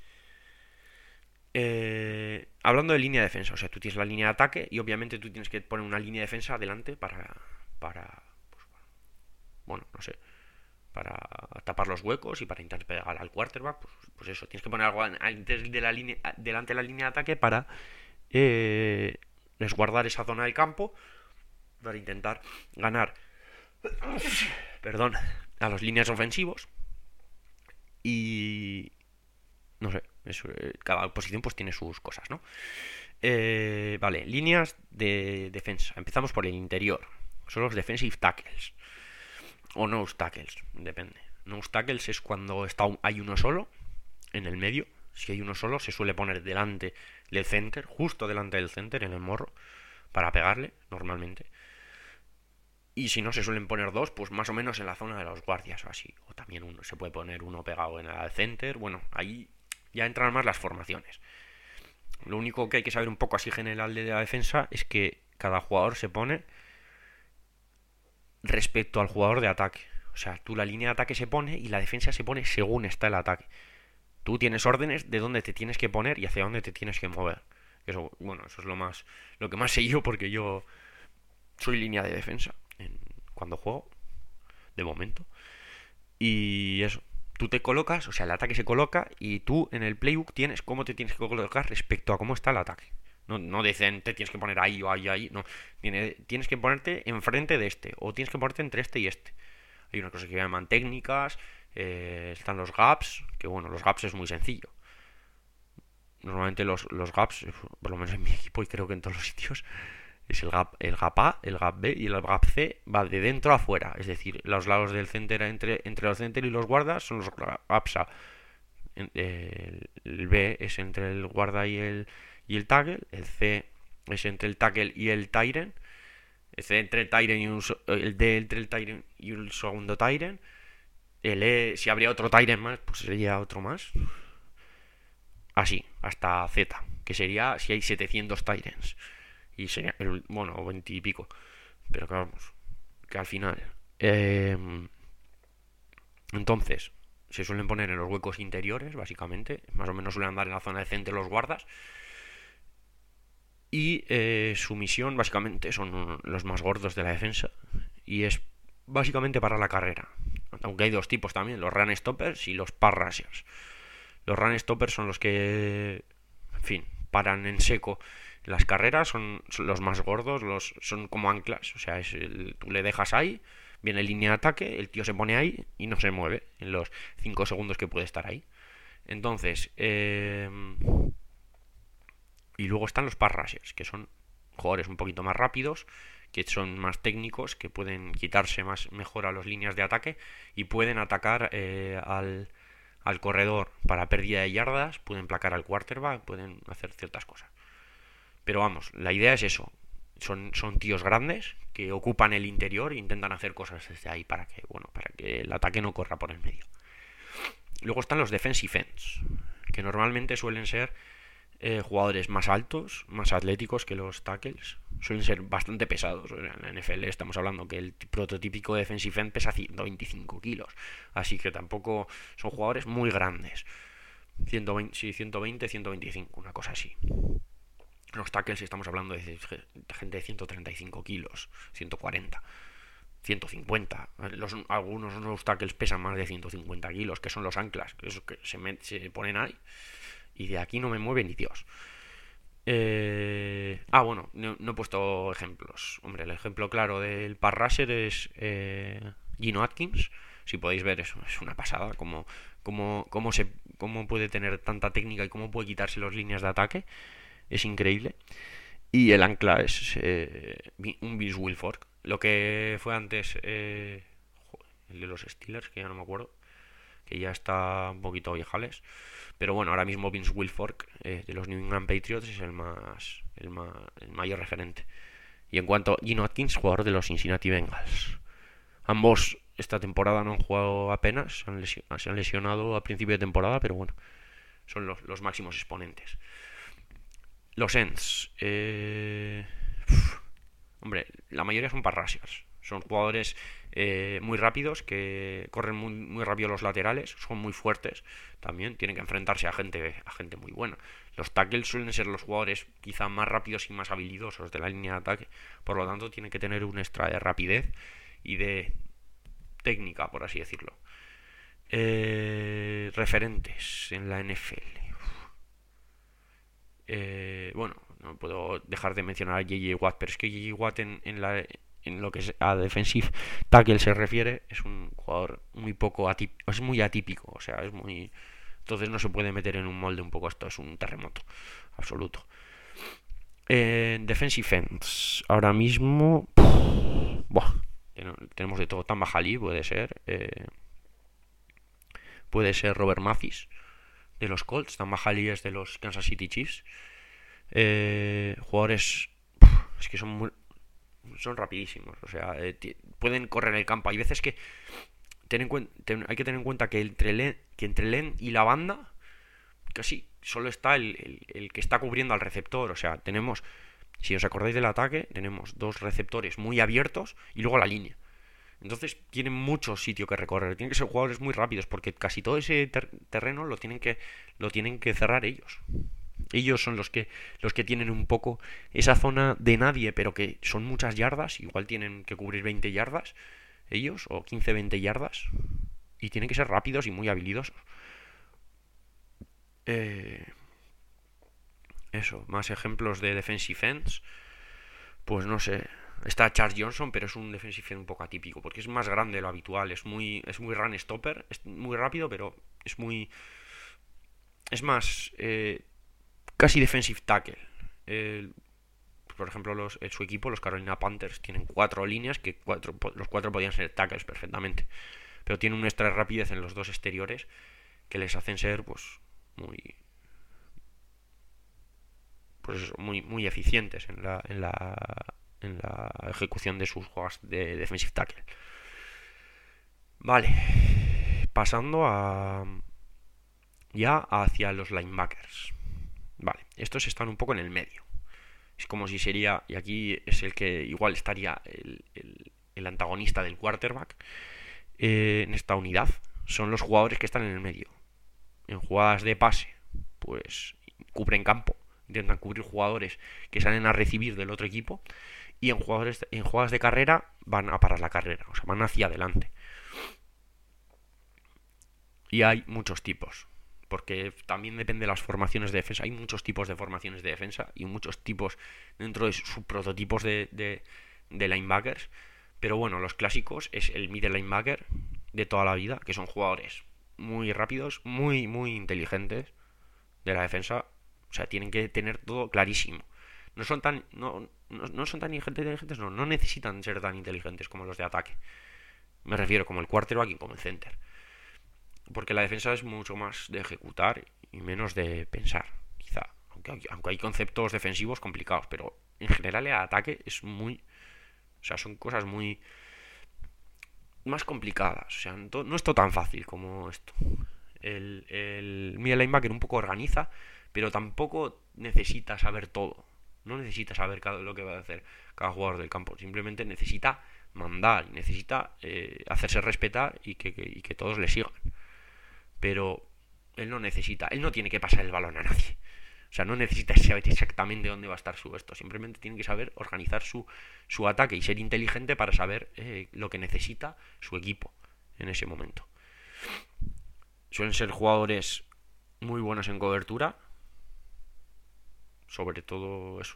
A: Eh, hablando de línea de defensa, o sea, tú tienes la línea de ataque y obviamente tú tienes que poner una línea de defensa adelante para, para, pues, bueno, no sé, para tapar los huecos y para intentar pegar al quarterback, pues, pues eso, tienes que poner algo antes de la línea, delante de la línea de ataque para eh, resguardar esa zona del campo, para intentar ganar, perdón, a las líneas ofensivos y no sé, eso, eh, cada posición pues tiene sus cosas, ¿no? Eh, vale, líneas de defensa. Empezamos por el interior. Son los defensive tackles. O nose tackles, depende. Nose tackles es cuando está un, hay uno solo en el medio. Si hay uno solo, se suele poner delante del center, justo delante del center, en el morro, para pegarle, normalmente. Y si no, se suelen poner dos, pues más o menos en la zona de los guardias o así. O también uno, se puede poner uno pegado en el center. Bueno, ahí ya entran más las formaciones. Lo único que hay que saber un poco así general de la defensa es que cada jugador se pone respecto al jugador de ataque. O sea, tú la línea de ataque se pone y la defensa se pone según está el ataque. Tú tienes órdenes de dónde te tienes que poner y hacia dónde te tienes que mover. Eso, bueno, eso es lo más, lo que más sé yo porque yo soy línea de defensa en, cuando juego, de momento. Y eso, tú te colocas, o sea, el ataque se coloca y tú en el playbook tienes cómo te tienes que colocar respecto a cómo está el ataque. No, no dicen te tienes que poner ahí o ahí, ahí, no. Tiene, tienes que ponerte enfrente de este o tienes que ponerte entre este y este. Hay una cosa que llaman técnicas, eh, están los gaps, que bueno, los gaps es muy sencillo. Normalmente los, los gaps, por lo menos en mi equipo y creo que en todos los sitios, es el gap, el gap A, el gap B y el gap C va de dentro a afuera. Es decir, los lados del center entre, entre los center y los guardas son los gaps A. El, el B es entre el guarda y el, y el tackle. El C es entre el tackle y el Tyren. El C entre el Tyren y un, el D entre el Tyren y un segundo Tyren. El E, si habría otro Tyren más, pues sería otro más. Así, hasta Z, que sería si hay setecientos Tyrens. Y sería, el, bueno, veinte y pico. Pero que vamos, que al final. Eh, entonces, se suelen poner en los huecos interiores, básicamente. Más o menos suelen andar en la zona de centro los guardas. Y eh, su misión, básicamente, son los más gordos de la defensa. Y es básicamente para la carrera. Aunque hay dos tipos también, los run stoppers y los pass rushers. Los run stoppers son los que, en fin, paran en seco las carreras, son, son los más gordos, los son como anclas. O sea, es el, tú le dejas ahí, viene línea de ataque, el tío se pone ahí y no se mueve en los cinco segundos que puede estar ahí. Entonces, eh, y luego están los pass rushers, que son jugadores un poquito más rápidos, que son más técnicos, que pueden quitarse más mejor a las líneas de ataque y pueden atacar eh, al al corredor para pérdida de yardas, pueden placar al quarterback, pueden hacer ciertas cosas. Pero vamos, la idea es eso. Son, son tíos grandes que ocupan el interior e intentan hacer cosas desde ahí para que, bueno, para que el ataque no corra por el medio. Luego están los defensive ends, que normalmente suelen ser eh, jugadores más altos, más atléticos que los tackles. Suelen ser bastante pesados. En la N F L estamos hablando que el prototípico defensive end pesa ciento veinticinco kilos. Así que tampoco son jugadores muy grandes. ciento veinte, sí, ciento veinte, ciento veinticinco, una cosa así. Los tackles estamos hablando de gente de ciento treinta y cinco kilos, ciento cuarenta, ciento cincuenta. Los, algunos de los tackles pesan más de ciento cincuenta kilos, que son los anclas, que, eso que se, met, se ponen ahí. Y de aquí no me mueve ni Dios. Eh... Ah, bueno, no, no he puesto ejemplos. Hombre, el ejemplo claro del pass rusher es eh, Geno Atkins. Si podéis ver, eso es una pasada. Cómo, cómo, cómo, se, cómo puede tener tanta técnica y cómo puede quitarse las líneas de ataque. Es increíble. Y el ancla es eh, un Vince Wilfork. Lo que fue antes eh, el de los Steelers, que ya no me acuerdo, que ya está un poquito viejales. Pero bueno, ahora mismo Vince Wilfork eh, de los New England Patriots es el más, el más el mayor referente. Y en cuanto a Geno Atkins, jugador de los Cincinnati Bengals. Ambos esta temporada no han jugado apenas, se han, lesionado, se han lesionado a principio de temporada, pero bueno, son los, los máximos exponentes. Los ends. Eh... uf, hombre, la mayoría son pass rushers. Son jugadores eh, muy rápidos que corren muy, muy rápido los laterales, son muy fuertes. También tienen que enfrentarse a gente, a gente muy buena. Los tackles suelen ser los jugadores quizá más rápidos y más habilidosos de la línea de ataque. Por lo tanto, tienen que tener un extra de rapidez y de técnica, por así decirlo. Eh, referentes en la N F L. Eh, bueno, no puedo dejar de mencionar a J J Watt, pero es que J J Watt en, en, la, en lo que es a defensive tackle se refiere, es un jugador muy poco atípico, es muy atípico, o sea, es muy... Entonces no se puede meter en un molde un poco, esto es un terremoto absoluto. Eh, defensive ends, ahora mismo... Pff, buah, tenemos de todo. Tamba Hali puede ser, eh, puede ser Robert Mathis de los Colts, Tamba Hali es de los Kansas City Chiefs. Eh, jugadores es que son muy, son rapidísimos, o sea, eh, pueden correr el campo. Hay veces que, ten en cuen- ten- hay que tener en cuenta que entre el, que entre el end y la banda casi solo está el, el, el que está cubriendo al receptor. O sea, tenemos, si os acordáis del ataque, tenemos dos receptores muy abiertos y luego la línea. Entonces tienen mucho sitio que recorrer. Tienen que ser jugadores muy rápidos porque casi todo ese ter- terreno lo tienen que lo tienen que cerrar ellos. Ellos son los que los que tienen un poco esa zona de nadie, pero que son muchas yardas. Igual tienen que cubrir veinte yardas ellos, o quince veinte yardas. Y tienen que ser rápidos y muy habilidosos. Eh, eso, más ejemplos de defensive ends. Pues no sé. Está Charles Johnson, pero es un defensive end un poco atípico, porque es más grande de lo habitual. Es muy, es muy run stopper, es muy rápido, pero es muy... Es más... Eh, casi defensive tackle. Eh, por ejemplo, los, en su equipo, los Carolina Panthers, tienen cuatro líneas que cuatro, los cuatro podían ser tackles perfectamente. Pero tienen una extra rapidez en los dos exteriores que les hacen ser, pues, muy... Pues eso, muy, muy eficientes en la, en la, en la ejecución de sus jugadas de defensive tackle. Vale, pasando a ya hacia los linebackers. Vale, estos están un poco en el medio. Es como si sería, y aquí es el que igual estaría el, el, el antagonista del quarterback eh, en esta unidad. Son los jugadores que están en el medio. En jugadas de pase, pues cubren campo, intentan cubrir jugadores que salen a recibir del otro equipo. Y en, jugadores, en jugadas de carrera van a parar la carrera, o sea, van hacia adelante. Y hay muchos tipos, porque también depende de las formaciones de defensa. Hay muchos tipos de formaciones de defensa y muchos tipos dentro de sus prototipos de, de, de linebackers. Pero bueno, los clásicos es el middle linebacker de toda la vida, que son jugadores muy rápidos, muy, muy inteligentes de la defensa. O sea, tienen que tener todo clarísimo. No son tan, no, no, no son tan inteligentes, no, no necesitan ser tan inteligentes como los de ataque. Me refiero como el quarterback y como el center. Porque la defensa es mucho más de ejecutar y menos de pensar, quizá. Aunque, aunque hay conceptos defensivos complicados, pero en general el ataque es muy... O sea, son cosas muy... más complicadas. O sea, no, no es todo tan fácil como esto. El, el middle linebacker un poco organiza, pero tampoco necesita saber todo. No necesita saber cada, lo que va a hacer cada jugador del campo. Simplemente necesita mandar, necesita eh, hacerse respetar y que, que, y que todos le sigan. Pero él no necesita, él no tiene que pasar el balón a nadie. O sea, no necesita saber exactamente dónde va a estar su esto. Simplemente tiene que saber organizar su, su ataque y ser inteligente para saber eh, lo que necesita su equipo en ese momento. Suelen ser jugadores muy buenos en cobertura. Sobre todo eso.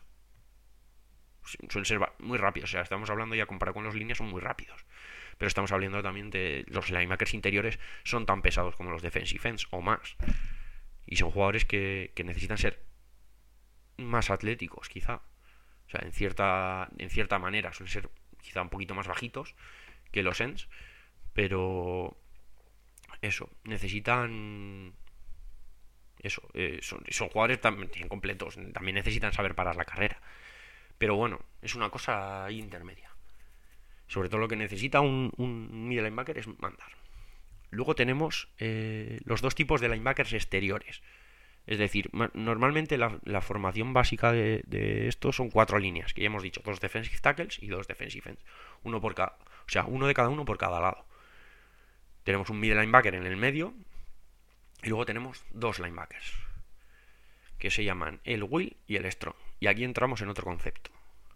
A: Suelen ser muy rápidos. O sea, estamos hablando ya comparado con los líneas, son muy rápidos. Pero estamos hablando también de los linebackers interiores, son tan pesados como los defensive ends o más. Y son jugadores que, que necesitan ser más atléticos, quizá. O sea, en cierta, en cierta manera suelen ser quizá un poquito más bajitos que los ends. Pero eso, necesitan... Eso, eh, son, son jugadores también completos. También necesitan saber parar la carrera. Pero bueno, es una cosa intermedia. Sobre todo lo que necesita un, un middle linebacker es mandar. Luego tenemos eh, los dos tipos de linebackers exteriores. Es decir, normalmente la, la formación básica de, de esto son cuatro líneas, que ya hemos dicho, dos defensive tackles y dos defensive ends. Uno por cada, o sea, uno de cada uno por cada lado. Tenemos un middle linebacker en el medio y luego tenemos dos linebackers, que se llaman el will y el strong. Y aquí entramos en otro concepto.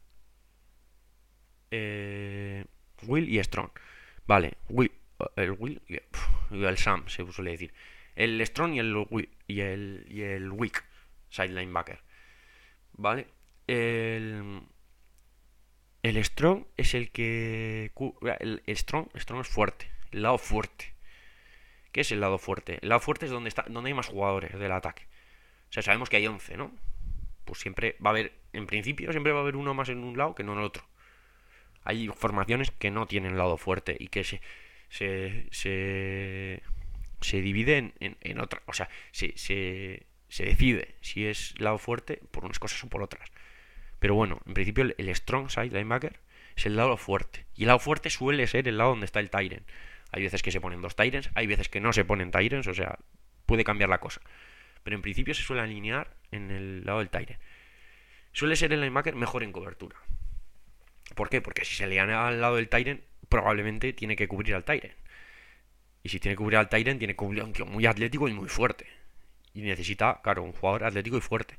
A: Eh, will y strong. Vale, will, el will y el Sam se suele decir. El strong y el y el, y el weak side linebacker. Vale. El, el strong es el que el, el strong, strong es fuerte, el lado fuerte. ¿Qué es el lado fuerte? El lado fuerte es donde está donde hay más jugadores del ataque. O sea, sabemos que hay once, ¿no? Pues siempre va a haber, en principio siempre va a haber uno más en un lado que no en el otro. Hay formaciones que no tienen lado fuerte y que se se, se, se divide en, en, en otra. O sea, se, se, se decide si es lado fuerte por unas cosas o por otras. Pero bueno, en principio el, el strong side linebacker es el lado fuerte. Y el lado fuerte suele ser el lado donde está el Tyrant. Hay veces que se ponen dos Tyrants, hay veces que no se ponen Tyrants, o sea, puede cambiar la cosa. Pero en principio se suele alinear en el lado del Tyrant. Suele ser el linebacker mejor en cobertura. ¿Por qué? Porque si se le alinea al lado del Tyrant, probablemente tiene que cubrir al Tyrant. Y si tiene que cubrir al Tyrant, tiene que cubrir a un tío muy atlético y muy fuerte. Y necesita, claro, un jugador atlético y fuerte.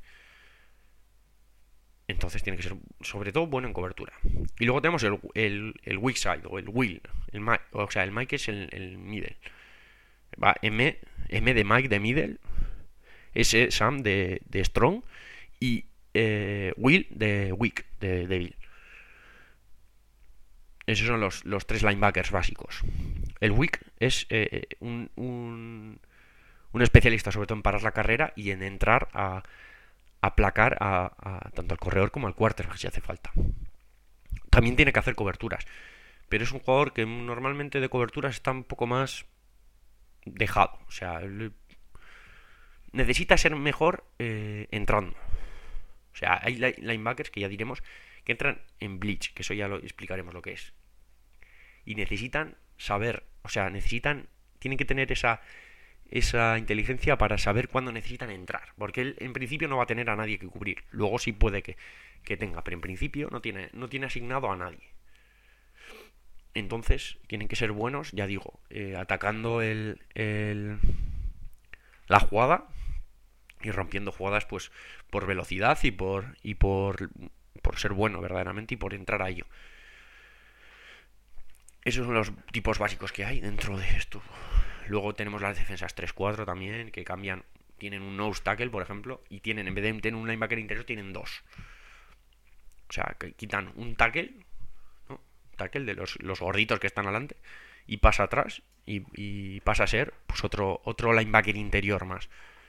A: Entonces tiene que ser, sobre todo, bueno en cobertura. Y luego tenemos el, el, el weak side, o el will. El Mike, o sea, el Mike es el, el middle. Va, M, M de Mike de middle. S, Sam de, de strong. Y eh, Will de weak, de débil. Esos son los, los tres linebackers básicos. El weak es eh, un, un, un especialista sobre todo en parar la carrera y en entrar a aplacar a, a tanto al corredor como al quarterback si hace falta. También tiene que hacer coberturas, pero es un jugador que normalmente de coberturas está un poco más dejado. O sea, necesita ser mejor eh, entrando. O sea, hay linebackers que ya diremos que entran en blitz, que eso ya lo explicaremos lo que es. Y necesitan saber, o sea, necesitan, tienen que tener esa esa inteligencia para saber cuándo necesitan entrar, porque él en principio no va a tener a nadie que cubrir, luego sí puede que, que tenga, pero en principio no tiene, no tiene asignado a nadie. Entonces tienen que ser buenos, ya digo, eh, atacando el, el la jugada y rompiendo jugadas pues por velocidad y por y por por ser bueno verdaderamente y por entrar a ello. Esos son los tipos básicos que hay dentro de esto. Luego tenemos las defensas tres cuatro también, que cambian. Tienen un nose tackle, por ejemplo, y tienen, en vez de tener un linebacker interior, tienen dos. O sea, que quitan un tackle, ¿no? Tackle de los, los gorditos que están adelante, y pasa atrás, y, y pasa a ser pues otro, otro linebacker interior más.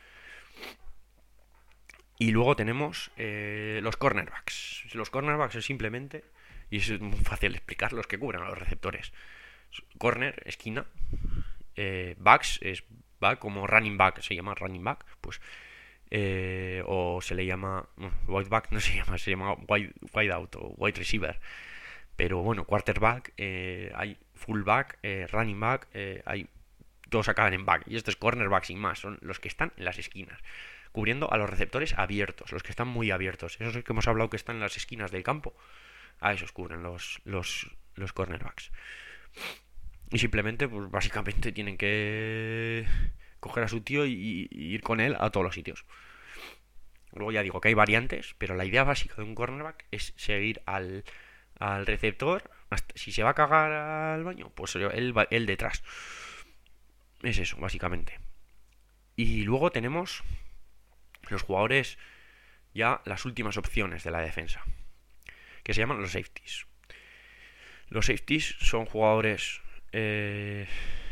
A: Y luego tenemos eh, los cornerbacks. Los cornerbacks es simplemente, y es muy fácil de explicar, los que cubren a los receptores. Corner, esquina. Eh, backs es back, como running back se llama running back, pues eh, o se le llama bueno, wide back no se llama, se llama wide, wide out o wide receiver, pero bueno, quarterback, eh, hay fullback, eh, running back, eh, hay todos acaban en back y estos cornerback sin más son los que están en las esquinas cubriendo a los receptores abiertos, los que están muy abiertos, esos que hemos hablado que están en las esquinas del campo, a esos cubren los los, los cornerbacks. Y simplemente, pues básicamente tienen que coger a su tío y, y ir con él a todos los sitios. Luego ya digo que hay variantes, pero la idea básica de un cornerback es seguir al, al receptor. Hasta, si se va a cagar al baño, pues él, él detrás. Es eso, básicamente. Y luego tenemos los jugadores, ya las últimas opciones de la defensa, que se llaman los safeties. Los safeties son jugadores Eh,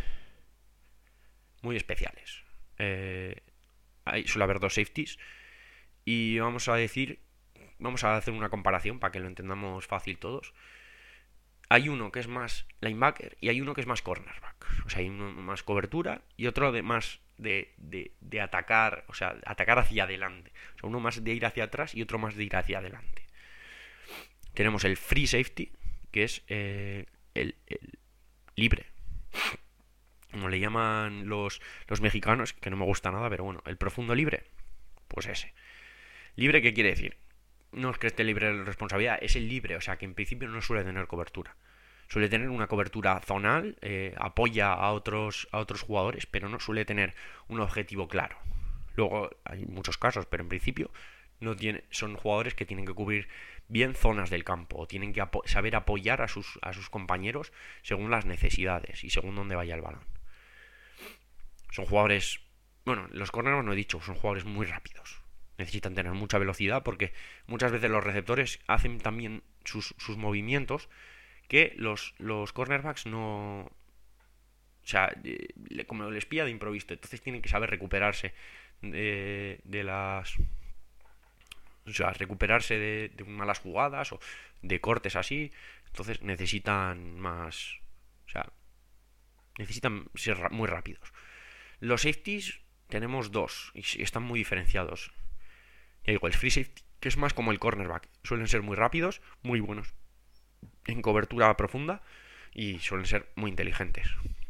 A: muy especiales. Eh, hay, suele haber dos safeties y vamos a decir, vamos a hacer una comparación para que lo entendamos fácil todos. Hay uno que es más linebacker y hay uno que es más cornerback. O sea, hay uno más cobertura y otro de más de, de, de atacar, o sea, atacar hacia adelante. O sea, uno más de ir hacia atrás y otro más de ir hacia adelante. Tenemos el free safety, que es eh, el, el libre, como le llaman los, los mexicanos, que no me gusta nada, pero bueno, el profundo libre. pues ese. ¿Libre qué quiere decir? No es que esté libre de responsabilidad, es el libre, o sea que en principio no suele tener cobertura. Suele tener una cobertura zonal, eh, apoya a otros, a otros jugadores, pero no suele tener un objetivo claro. Luego hay muchos casos, pero en principio no tiene, son jugadores que tienen que cubrir bien zonas del campo, o tienen que apo saber apoyar a sus, a sus compañeros según las necesidades y según dónde vaya el balón. Son jugadores, bueno, los corners no he dicho, son jugadores muy rápidos. Necesitan tener mucha velocidad porque muchas veces los receptores hacen también sus, sus movimientos que los, los cornerbacks no... O sea, eh, como les pilla de improviso, entonces tienen que saber recuperarse de, de las... O sea, recuperarse de, de malas jugadas o de cortes así. Entonces necesitan más... O sea, necesitan ser muy rápidos. Los safeties tenemos dos y están muy diferenciados. Ya digo, el free safety, que es más como el cornerback. Suelen ser muy rápidos, muy buenos en cobertura profunda y suelen ser muy inteligentes.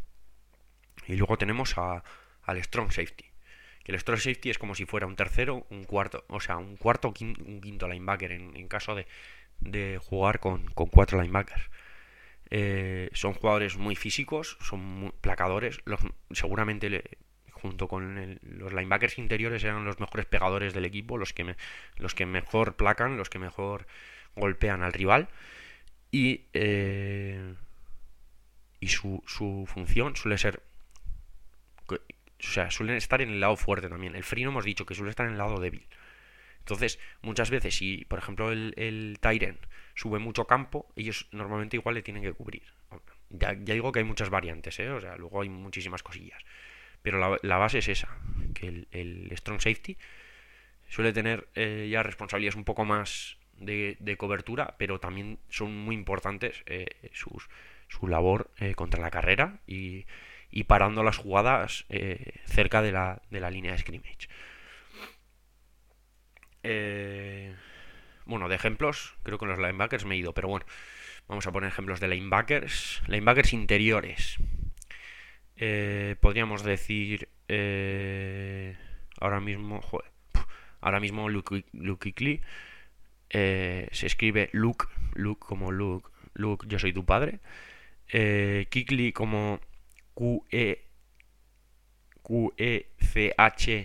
A: Y luego tenemos a, al strong safety. Que el strong safety es como si fuera un tercero, un cuarto, o sea, un cuarto o quinto, un quinto linebacker en, en caso de, de jugar con, con cuatro linebackers. Eh, son jugadores muy físicos, son muy placadores. Los, seguramente le, junto con el, los linebackers interiores eran los mejores pegadores del equipo, los que, me, los que mejor placan, los que mejor golpean al rival. Y, eh, y su, su función suele ser... O sea, suelen estar en el lado fuerte también. El free no hemos dicho que suele estar en el lado débil. Entonces, muchas veces, si por ejemplo el, el tight end sube mucho campo, ellos normalmente igual le tienen que cubrir. Ya, ya digo que hay muchas variantes, ¿eh? O sea, luego hay muchísimas cosillas. Pero la, la base es esa, que el, el strong safety suele tener eh, ya responsabilidades un poco más de, de cobertura, pero también son muy importantes eh, sus, su labor eh, contra la carrera y, y parando las jugadas eh, cerca de la, de la línea de scrimmage. Eh, bueno, de ejemplos, creo que en los linebackers me he ido, pero bueno, vamos a poner ejemplos de linebackers. Linebackers interiores. Eh, podríamos decir eh, ahora mismo, joder, ahora mismo Luke, Luke Kuechly. Eh, se escribe Luke, Luke como Luke, Luke, yo soy tu padre. Eh, Kuechly como Q E Q E C H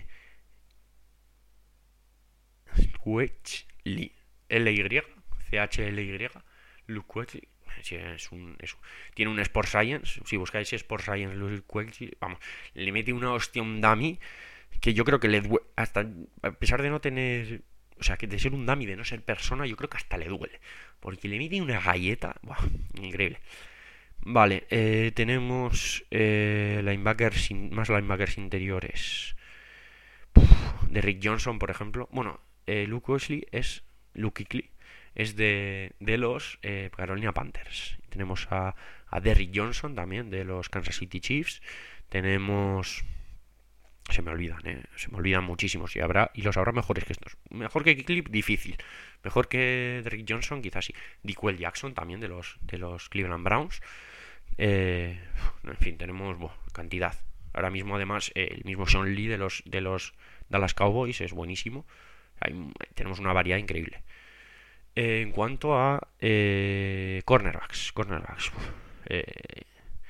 A: Kuechly, L Y C H L Y, Luke Kuechly. Sí, es un, es un, tiene un Sport Science. Si buscáis Sport Science Luke Kuechly, vamos, le mete una hostia a un dummy que yo creo que le duele, hasta a pesar de no tener, o sea, que de ser un dummy, de no ser persona, yo creo que hasta le duele, porque le mete una galleta, buah, increíble. Vale, eh, tenemos eh, linebackers, más linebackers interiores. Puf, de Rick Johnson, por ejemplo. Bueno, eh, Luke Kuechly es Luke Kuechly es de, de los eh, Carolina Panthers. Tenemos a, a Derrick Johnson también de los Kansas City Chiefs. Tenemos... Se me olvidan, ¿eh? Se me olvidan muchísimos y habrá y los habrá mejores que estos. Mejor que Kuechly, difícil. Mejor que Derrick Johnson, quizás sí. Dickwell Jackson también de los de los Cleveland Browns. Eh, en fin, tenemos bueno, cantidad. Ahora mismo, además, eh, el mismo Sean Lee de los de los Dallas Cowboys es buenísimo. Hay, tenemos una variedad increíble. Eh, en cuanto a eh, cornerbacks, cornerbacks, eh,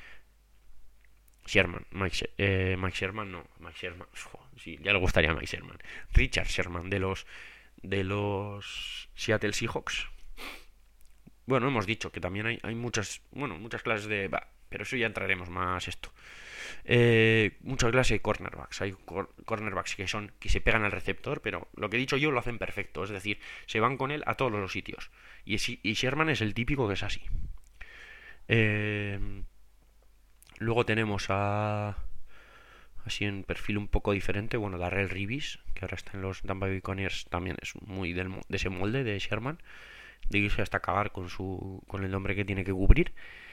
A: Sherman, Mike, eh, Mike Sherman, no, Mike Sherman, sí, ya le gustaría a Mike Sherman. Richard Sherman de los de los Seattle Seahawks. Bueno, hemos dicho que también hay, hay muchas, bueno, muchas clases de, bah, pero eso ya entraremos más esto. Eh, muchas clases de cornerbacks. Hay cor cornerbacks que son que se pegan al receptor, pero lo que he dicho yo lo hacen perfecto, es decir, se van con él a todos los sitios. Y, y Sherman es el típico que es así. Eh, luego tenemos a así en perfil un poco diferente, bueno, Darrell Reeves, que ahora está en los Tampa Bay Buccaneers, también es muy del, de ese molde de Sherman, de irse hasta cagar con su con el nombre que tiene que cubrir.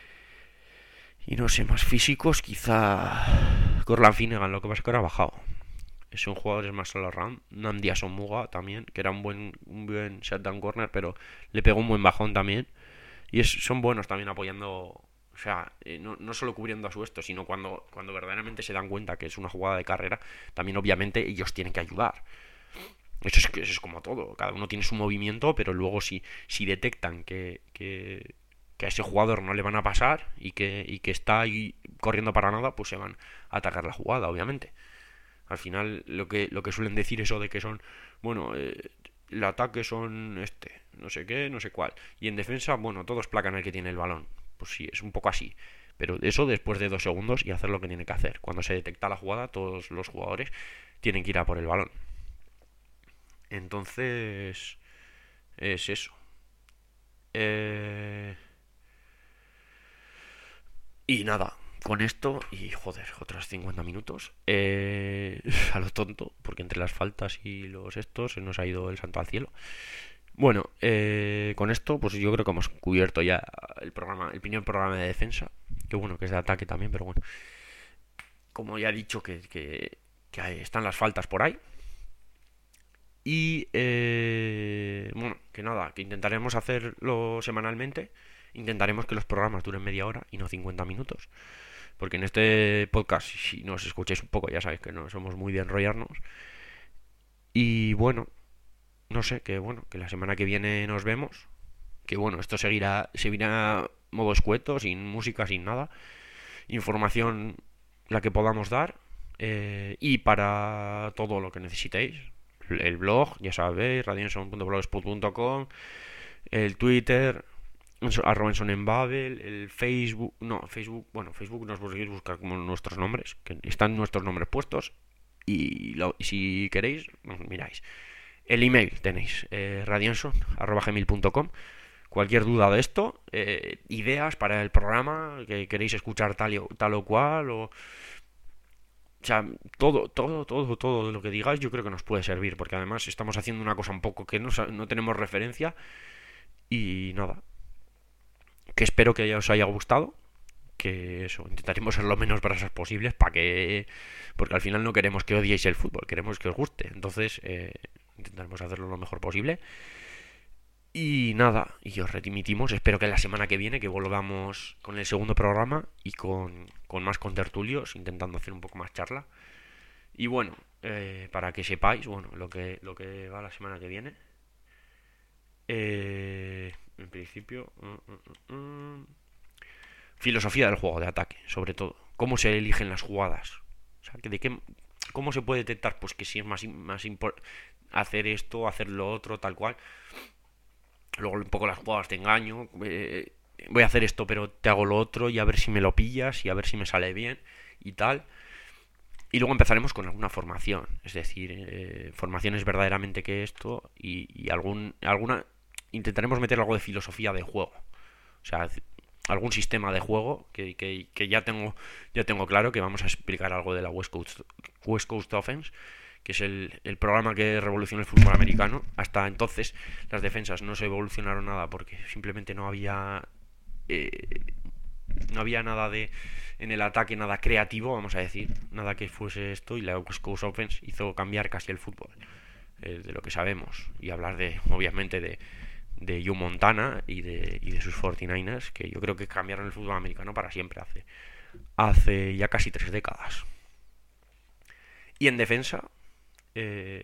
A: Y no sé, más físicos, quizá Corland Finnegan, lo que pasa es que ahora ha bajado. Son jugadores más all around. Nnamdi Asomugha también, que era un buen un buen shutdown corner, pero le pegó un buen bajón también. Y es, son buenos también apoyando, o sea, eh, no, no solo cubriendo a su esto, sino cuando, cuando verdaderamente se dan cuenta que es una jugada de carrera, también obviamente ellos tienen que ayudar. Eso es, eso es como todo, cada uno tiene su movimiento, pero luego si, si detectan que, que, que a ese jugador no le van a pasar y que, y que está ahí corriendo para nada, pues se van a atacar la jugada, obviamente. Al final lo que, lo que suelen decir eso de que son, bueno, eh, el ataque son este, no sé qué, no sé cuál. Y en defensa, bueno, todos placan el que tiene el balón. Pues sí, es un poco así. Pero eso después de dos segundos y hacer lo que tiene que hacer. Cuando se detecta la jugada, todos los jugadores tienen que ir a por el balón. Entonces, es eso. Eh... Y nada, con esto, y joder, otros cincuenta minutos, eh, a lo tonto, porque entre las faltas y los estos se nos ha ido el santo al cielo. Bueno, eh, con esto, pues yo creo que hemos cubierto ya el programa, el primer programa de defensa, que bueno, que es de ataque también, pero bueno, como ya he dicho, que, que, que están las faltas por ahí. Y eh, bueno, que nada, que intentaremos hacerlo semanalmente. Intentaremos que los programas duren media hora y no cincuenta minutos. Porque en este podcast, si nos escucháis un poco, ya sabéis que no somos muy de enrollarnos. Y bueno, no sé, que bueno, que la semana que viene nos vemos. Que bueno, esto seguirá, seguirá modo escueto, sin música, sin nada. Información la que podamos dar. Eh, y para todo lo que necesitéis. El blog, ya sabéis, radionson punto blogspot punto com, el Twitter, arroba en Babel, el Facebook, no, Facebook, bueno, Facebook nos podéis buscar como nuestros nombres, que están nuestros nombres puestos, y, lo, y si queréis, nos miráis. El email tenéis, eh, radionson arroba gmail punto com. Cualquier duda de esto, eh, ideas para el programa, que queréis escuchar tal, y, tal o cual, o... O sea, todo, todo, todo, todo lo que digáis yo creo que nos puede servir, porque además estamos haciendo una cosa un poco que no, no tenemos referencia y nada. Que espero que ya os haya gustado, que eso, intentaremos ser lo menos brasas posibles para que... Porque al final no queremos que odiéis el fútbol, queremos que os guste, entonces eh, intentaremos hacerlo lo mejor posible. Y nada, y os remitimos, espero que la semana que viene que volvamos con el segundo programa y con, con más contertulios, intentando hacer un poco más charla. Y bueno, eh, para que sepáis, bueno, lo que, lo que va la semana que viene. Eh, en principio... Uh, uh, uh, uh, filosofía del juego de ataque, sobre todo. Cómo se eligen las jugadas. O sea, que de qué, cómo se puede detectar, pues que si es más, más importante hacer esto, hacer lo otro, tal cual. Luego un poco las jugadas de engaño. Eh, voy a hacer esto, pero te hago lo otro y a ver si me lo pillas y a ver si me sale bien y tal. Y luego empezaremos con alguna formación, es decir, eh, formaciones verdaderamente que esto y, y algún, alguna... Intentaremos meter algo de filosofía de juego. O sea, algún sistema de juego que, que, que ya tengo ya tengo claro que vamos a explicar algo de la West Coast, West Coast Offense, que es el, el programa que revolucionó el fútbol americano. Hasta entonces las defensas no se evolucionaron nada porque simplemente no había... Eh, no había nada de en el ataque, nada creativo, vamos a decir, nada que fuese esto, y la West Coast Offense hizo cambiar casi el fútbol, eh, de lo que sabemos, y hablar de, obviamente, de, de Joe Montana y de, y de sus cuarenta y nueve ers, que yo creo que cambiaron el fútbol americano para siempre, hace, hace ya casi tres décadas. Y en defensa, eh,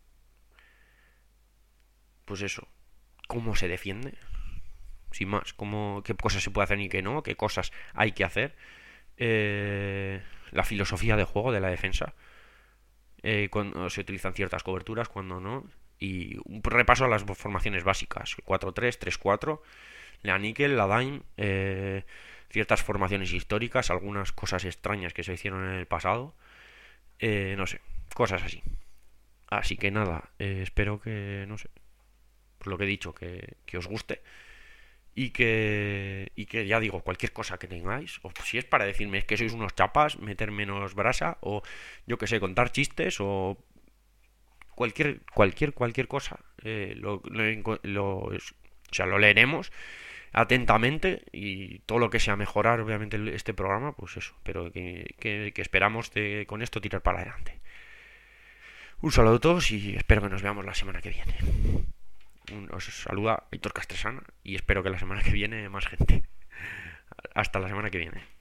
A: pues eso, cómo se defiende, sin más, cómo, qué cosas se puede hacer y qué no, qué cosas hay que hacer, eh, la filosofía de juego de la defensa, eh, cuando se utilizan ciertas coberturas, cuando no, y un repaso a las formaciones básicas, cuatro tres, tres cuatro, la níquel, la dime, eh, ciertas formaciones históricas, algunas cosas extrañas que se hicieron en el pasado, eh, no sé, cosas así. Así que nada, eh, espero que, no sé, por lo que he dicho, que, que os guste. Y que, y que ya digo, cualquier cosa que tengáis, o si es para decirme que sois unos chapas, meter menos brasa, o yo que sé, contar chistes, o cualquier, cualquier, cualquier cosa, eh, lo, lo, lo, o sea, lo leeremos atentamente, y todo lo que sea mejorar, obviamente, este programa, pues eso, pero que, que, que esperamos de, con esto tirar para adelante. Un saludo a todos y espero que nos veamos la semana que viene. Os saluda Víctor Castresana y espero que la semana que viene más gente. Hasta la semana que viene.